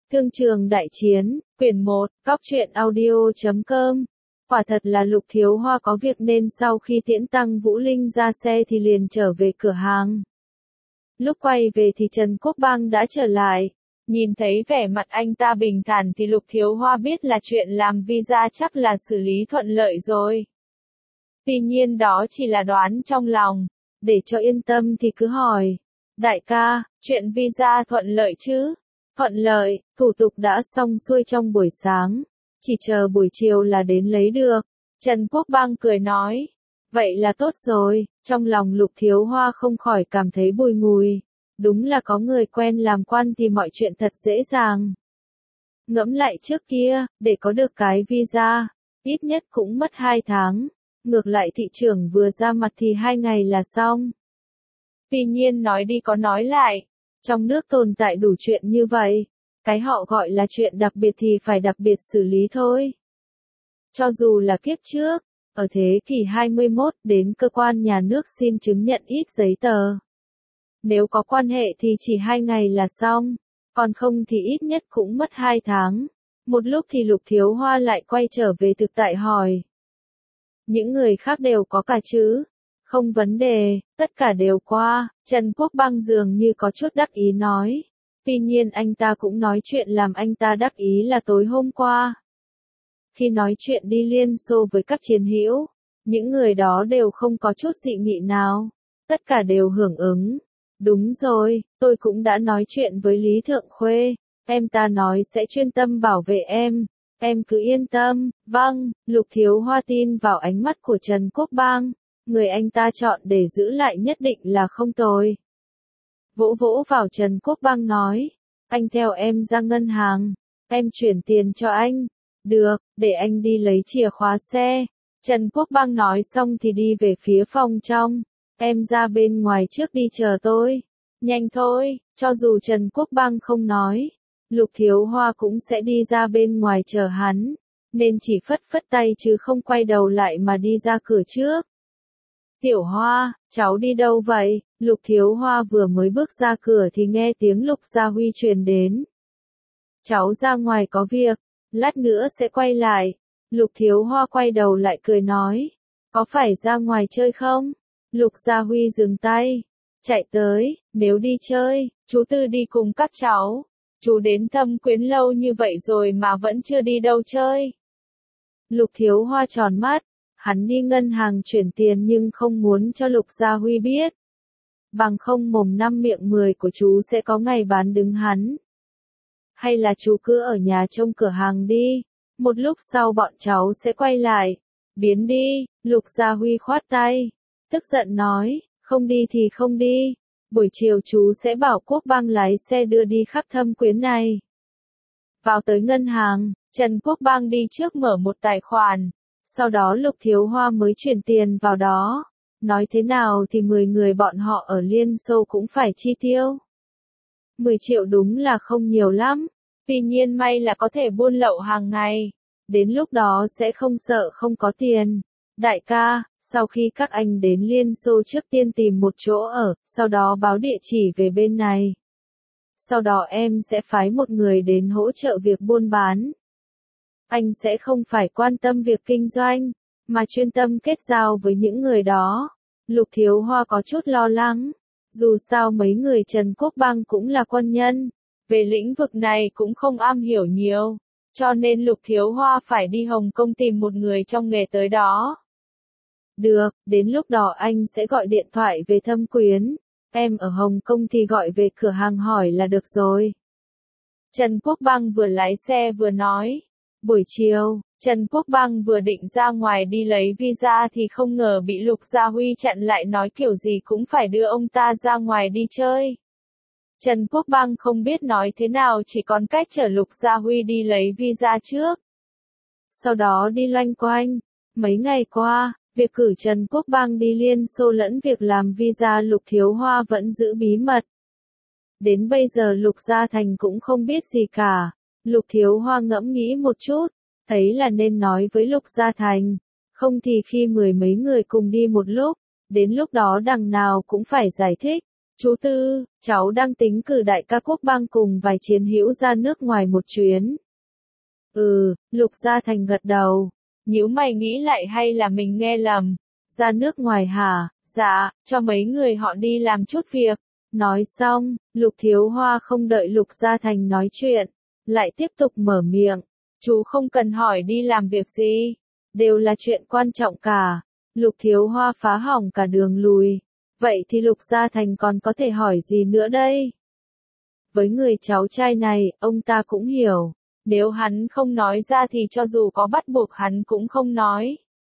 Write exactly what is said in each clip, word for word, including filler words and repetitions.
Thương trường đại chiến, quyển một, cóc truyện audio chấm com. Quả thật là Lục Thiếu Hoa có việc nên sau khi tiễn Tăng Vũ Linh ra xe thì liền trở về cửa hàng. Lúc quay về thì Trần Quốc Bang đã trở lại. Nhìn thấy vẻ mặt anh ta bình thản thì Lục Thiếu Hoa biết là chuyện làm visa chắc là xử lý thuận lợi rồi. Tuy nhiên đó chỉ là đoán trong lòng. Để cho yên tâm thì cứ hỏi. Đại ca, chuyện visa thuận lợi chứ? Thuận lợi, thủ tục đã xong xuôi trong buổi sáng. Chỉ chờ buổi chiều là đến lấy được. Trần Quốc Bang cười nói. Vậy là tốt rồi, trong lòng Lục Thiếu Hoa không khỏi cảm thấy bùi ngùi. Đúng là có người quen làm quan thì mọi chuyện thật dễ dàng. Ngẫm lại trước kia, để có được cái visa, ít nhất cũng mất hai tháng. Ngược lại thị trưởng vừa ra mặt thì hai ngày là xong. Tuy nhiên nói đi có nói lại, trong nước tồn tại đủ chuyện như vậy. Cái họ gọi là chuyện đặc biệt thì phải đặc biệt xử lý thôi. Cho dù là kiếp trước, ở thế kỷ hai mươi mốt đến cơ quan nhà nước xin chứng nhận ít giấy tờ. Nếu có quan hệ thì chỉ hai ngày là xong, còn không thì ít nhất cũng mất hai tháng. Một lúc thì Lục Thiếu Hoa lại quay trở về thực tại hỏi. Những người khác đều có cả chứ? Không vấn đề, tất cả đều qua, Trần Quốc Bang dường như có chút đắc ý nói. Tuy nhiên anh ta cũng nói chuyện làm anh ta đắc ý là tối hôm qua. Khi nói chuyện đi Liên Xô với các chiến hữu, những người đó đều không có chút dị nghị nào. Tất cả đều hưởng ứng. Đúng rồi, tôi cũng đã nói chuyện với Lý Thượng Khuê, em ta nói sẽ chuyên tâm bảo vệ em. Em cứ yên tâm, vâng, Lục Thiếu Hoa tin vào ánh mắt của Trần Quốc Bang. Người anh ta chọn để giữ lại nhất định là không tồi. Vỗ vỗ vào Trần Quốc Bang nói, anh theo em ra ngân hàng, em chuyển tiền cho anh. Được, để anh đi lấy chìa khóa xe. Trần Quốc Bang nói xong thì đi về phía phòng trong. Em ra bên ngoài trước đi chờ tôi. Nhanh thôi, cho dù Trần Quốc Bang không nói, Lục Thiếu Hoa cũng sẽ đi ra bên ngoài chờ hắn, nên chỉ phất phất tay chứ không quay đầu lại mà đi ra cửa trước. Tiểu Hoa, cháu đi đâu vậy? Lục Thiếu Hoa vừa mới bước ra cửa thì nghe tiếng Lục Gia Huy truyền đến. Cháu ra ngoài có việc, lát nữa sẽ quay lại. Lục Thiếu Hoa quay đầu lại cười nói, có phải ra ngoài chơi không? Lục Gia Huy dừng tay, chạy tới, nếu đi chơi, chú Tư đi cùng các cháu. Chú đến Thâm Quyến lâu như vậy rồi mà vẫn chưa đi đâu chơi. Lục Thiếu Hoa tròn mắt, hắn đi ngân hàng chuyển tiền nhưng không muốn cho Lục Gia Huy biết. Bằng không mồm năm miệng mười của chú sẽ có ngày bán đứng hắn. Hay là chú cứ ở nhà trông cửa hàng đi, một lúc sau bọn cháu sẽ quay lại. Biến đi, Lục Gia Huy khoát tay, tức giận nói, không đi thì không đi. Buổi chiều chú sẽ bảo Quốc Bang lái xe đưa đi khắp Thâm Quyến này. Vào tới ngân hàng, Trần Quốc Bang đi trước mở một tài khoản. Sau đó Lục Thiếu Hoa mới chuyển tiền vào đó. Nói thế nào thì mười người bọn họ ở Liên Xô cũng phải chi tiêu. mười triệu đúng là không nhiều lắm. Tuy nhiên may là có thể buôn lậu hàng ngày. Đến lúc đó sẽ không sợ không có tiền. Đại ca, sau khi các anh đến Liên Xô trước tiên tìm một chỗ ở, sau đó báo địa chỉ về bên này. Sau đó em sẽ phái một người đến hỗ trợ việc buôn bán. Anh sẽ không phải quan tâm việc kinh doanh, mà chuyên tâm kết giao với những người đó. Lục Thiếu Hoa có chút lo lắng. Dù sao mấy người Trần Quốc Bang cũng là quân nhân. Về lĩnh vực này cũng không am hiểu nhiều. Cho nên Lục Thiếu Hoa phải đi Hồng Kông tìm một người trong nghề tới đó. Được, đến lúc đó anh sẽ gọi điện thoại về Thâm Quyến. Em ở Hồng Kông thì gọi về cửa hàng hỏi là được rồi. Trần Quốc Bang vừa lái xe vừa nói. Buổi chiều, Trần Quốc Bang vừa định ra ngoài đi lấy visa thì không ngờ bị Lục Gia Huy chặn lại nói kiểu gì cũng phải đưa ông ta ra ngoài đi chơi. Trần Quốc Bang không biết nói thế nào chỉ còn cách chở Lục Gia Huy đi lấy visa trước. Sau đó đi loanh quanh. Mấy ngày qua, việc cử Trần Quốc Bang đi Liên Xô lẫn việc làm visa Lục Thiếu Hoa vẫn giữ bí mật. Đến bây giờ Lục Gia Thành cũng không biết gì cả. Lục Thiếu Hoa ngẫm nghĩ một chút, thấy là nên nói với Lục Gia Thành. Không thì khi mười mấy người cùng đi một lúc, đến lúc đó đằng nào cũng phải giải thích. Chú Tư, cháu đang tính cử đại ca Quốc Bang cùng vài chiến hữu ra nước ngoài một chuyến. Ừ, Lục Gia Thành gật đầu. Nhíu mày nghĩ lại hay là mình nghe lầm. Ra nước ngoài hả? Dạ, cho mấy người họ đi làm chút việc. Nói xong, Lục Thiếu Hoa không đợi Lục Gia Thành nói chuyện, lại tiếp tục mở miệng. Chú không cần hỏi đi làm việc gì, đều là chuyện quan trọng cả. Lục Thiếu Hoa phá hỏng cả đường lùi. Vậy thì Lục Gia Thành còn có thể hỏi gì nữa đây? Với người cháu trai này, ông ta cũng hiểu. Nếu hắn không nói ra thì cho dù có bắt buộc hắn cũng không nói.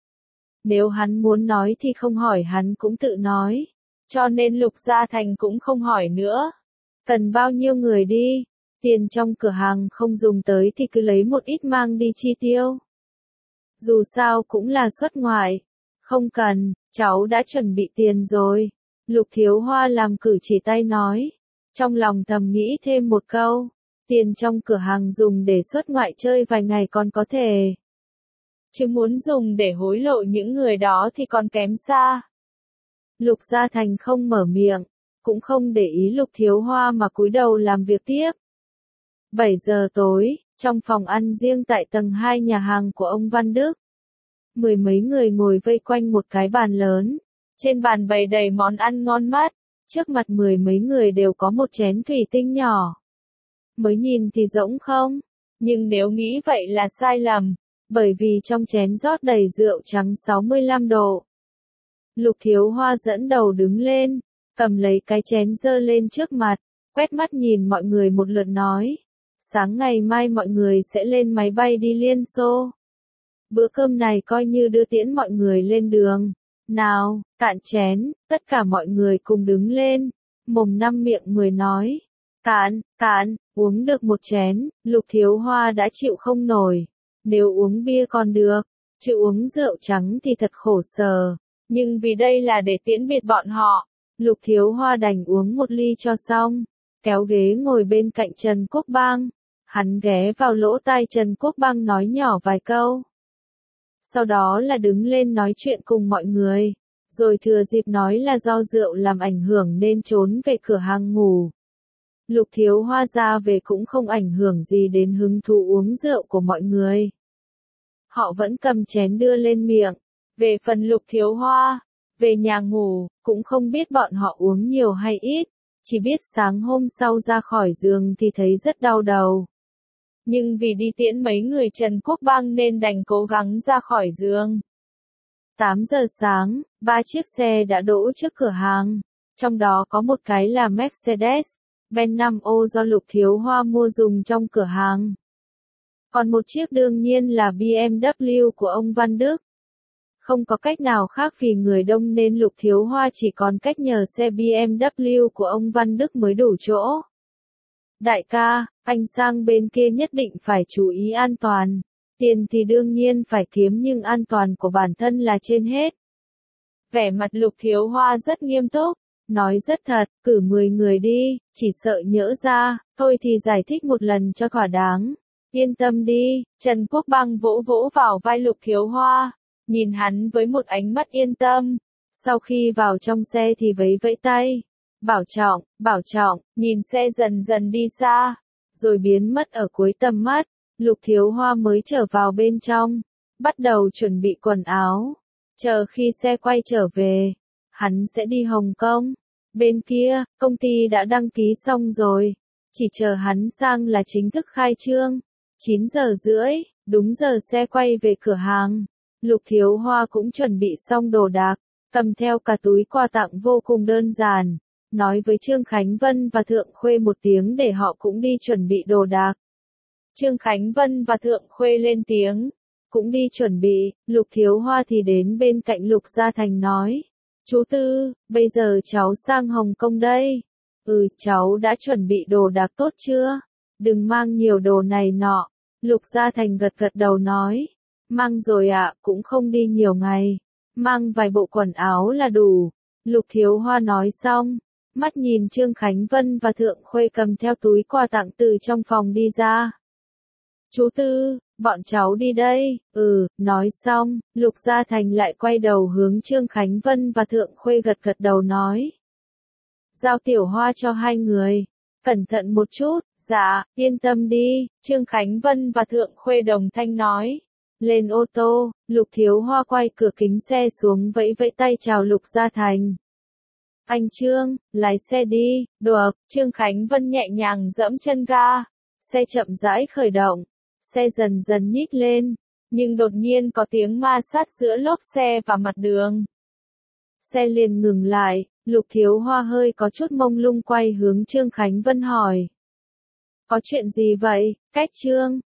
Nếu hắn muốn nói thì không hỏi hắn cũng tự nói. Cho nên Lục Gia Thành cũng không hỏi nữa. Cần bao nhiêu người đi? Tiền trong cửa hàng không dùng tới thì cứ lấy một ít mang đi chi tiêu. Dù sao cũng là xuất ngoại. Không cần, cháu đã chuẩn bị tiền rồi. Lục Thiếu Hoa làm cử chỉ tay nói. Trong lòng thầm nghĩ thêm một câu. Tiền trong cửa hàng dùng để xuất ngoại chơi vài ngày còn có thể. Chứ muốn dùng để hối lộ những người đó thì còn kém xa. Lục Gia Thành không mở miệng, cũng không để ý Lục Thiếu Hoa mà cúi đầu làm việc tiếp. bảy giờ tối, trong phòng ăn riêng tại tầng hai nhà hàng của ông Văn Đức. Mười mấy người ngồi vây quanh một cái bàn lớn. Trên bàn bày đầy món ăn ngon mắt. Trước mặt mười mấy người đều có một chén thủy tinh nhỏ. Mới nhìn thì rỗng không? Nhưng nếu nghĩ vậy là sai lầm. Bởi vì trong chén rót đầy rượu trắng sáu mươi lăm độ. Lục Thiếu Hoa dẫn đầu đứng lên, cầm lấy cái chén dơ lên trước mặt, quét mắt nhìn mọi người một lượt nói. Sáng ngày mai mọi người sẽ lên máy bay đi Liên Xô. Bữa cơm này coi như đưa tiễn mọi người lên đường. Nào, cạn chén, tất cả mọi người cùng đứng lên, mồm năm miệng mười nói. Cạn, cạn, uống được một chén, Lục Thiếu Hoa đã chịu không nổi. Nếu uống bia còn được, chứ uống rượu trắng thì thật khổ sở. Nhưng vì đây là để tiễn biệt bọn họ, Lục Thiếu Hoa đành uống một ly cho xong, kéo ghế ngồi bên cạnh Trần Quốc Bang. Hắn ghé vào lỗ tai Trần Quốc Bang nói nhỏ vài câu. Sau đó là đứng lên nói chuyện cùng mọi người, rồi thừa dịp nói là do rượu làm ảnh hưởng nên trốn về cửa hàng ngủ. Lục Thiếu Hoa ra về cũng không ảnh hưởng gì đến hứng thú uống rượu của mọi người. Họ vẫn cầm chén đưa lên miệng. Về phần Lục Thiếu Hoa, về nhà ngủ, cũng không biết bọn họ uống nhiều hay ít, chỉ biết sáng hôm sau ra khỏi giường thì thấy rất đau đầu. Nhưng vì đi tiễn mấy người Trần Quốc Bang nên đành cố gắng ra khỏi giường. tám giờ sáng, ba chiếc xe đã đỗ trước cửa hàng, trong đó có một cái là Mercedes-Benz năm ô do Lục Thiếu Hoa mua dùng trong cửa hàng. Còn một chiếc đương nhiên là bê em vê của ông Văn Đức. Không có cách nào khác vì người đông nên Lục Thiếu Hoa chỉ còn cách nhờ xe bê em vê của ông Văn Đức mới đủ chỗ. Đại ca, anh sang bên kia nhất định phải chú ý an toàn. Tiền thì đương nhiên phải kiếm nhưng an toàn của bản thân là trên hết. Vẻ mặt Lục Thiếu Hoa rất nghiêm túc, nói rất thật, cử mười người đi, chỉ sợ nhỡ ra, thôi thì giải thích một lần cho thỏa đáng. Yên tâm đi, Trần Quốc Bang vỗ vỗ vào vai Lục Thiếu Hoa, nhìn hắn với một ánh mắt yên tâm. Sau khi vào trong xe thì vẫy vẫy tay. Bảo trọng, bảo trọng, nhìn xe dần dần đi xa, rồi biến mất ở cuối tầm mắt. Lục Thiếu Hoa mới trở vào bên trong, bắt đầu chuẩn bị quần áo. Chờ khi xe quay trở về, hắn sẽ đi Hồng Kông. Bên kia, công ty đã đăng ký xong rồi, chỉ chờ hắn sang là chính thức khai trương. chín giờ rưỡi, đúng giờ xe quay về cửa hàng. Lục Thiếu Hoa cũng chuẩn bị xong đồ đạc, cầm theo cả túi quà tặng vô cùng đơn giản. Nói với Trương Khánh Vân và Thượng Khuê một tiếng để họ cũng đi chuẩn bị đồ đạc. Trương Khánh Vân và Thượng Khuê lên tiếng, cũng đi chuẩn bị. Lục Thiếu Hoa thì đến bên cạnh Lục Gia Thành nói. Chú Tư, bây giờ cháu sang Hồng Kông đây. Ừ, cháu đã chuẩn bị đồ đạc tốt chưa? Đừng mang nhiều đồ này nọ. Lục Gia Thành gật gật đầu nói. Mang rồi ạ, cũng không đi nhiều ngày. Mang vài bộ quần áo là đủ. Lục Thiếu Hoa nói xong, mắt nhìn Trương Khánh Vân và Thượng Khuê cầm theo túi quà tặng từ trong phòng đi ra. Chú Tư, bọn cháu đi đây. Ừ, nói xong, Lục Gia Thành lại quay đầu hướng Trương Khánh Vân và Thượng Khuê gật gật đầu nói. giao Tiểu Hoa cho hai người. Cẩn thận một chút, dạ, yên tâm đi, Trương Khánh Vân và Thượng Khuê đồng thanh nói. Lên ô tô, Lục Thiếu Hoa quay cửa kính xe xuống vẫy vẫy tay chào Lục Gia Thành. Anh Trương, lái xe đi, được, Trương Khánh Vân nhẹ nhàng dẫm chân ga. Xe chậm rãi khởi động, xe dần dần nhích lên, nhưng đột nhiên có tiếng ma sát giữa lốp xe và mặt đường. Xe liền ngừng lại, Lục Thiếu Hoa hơi có chút mông lung quay hướng Trương Khánh Vân hỏi. Có chuyện gì vậy, Cách Trương?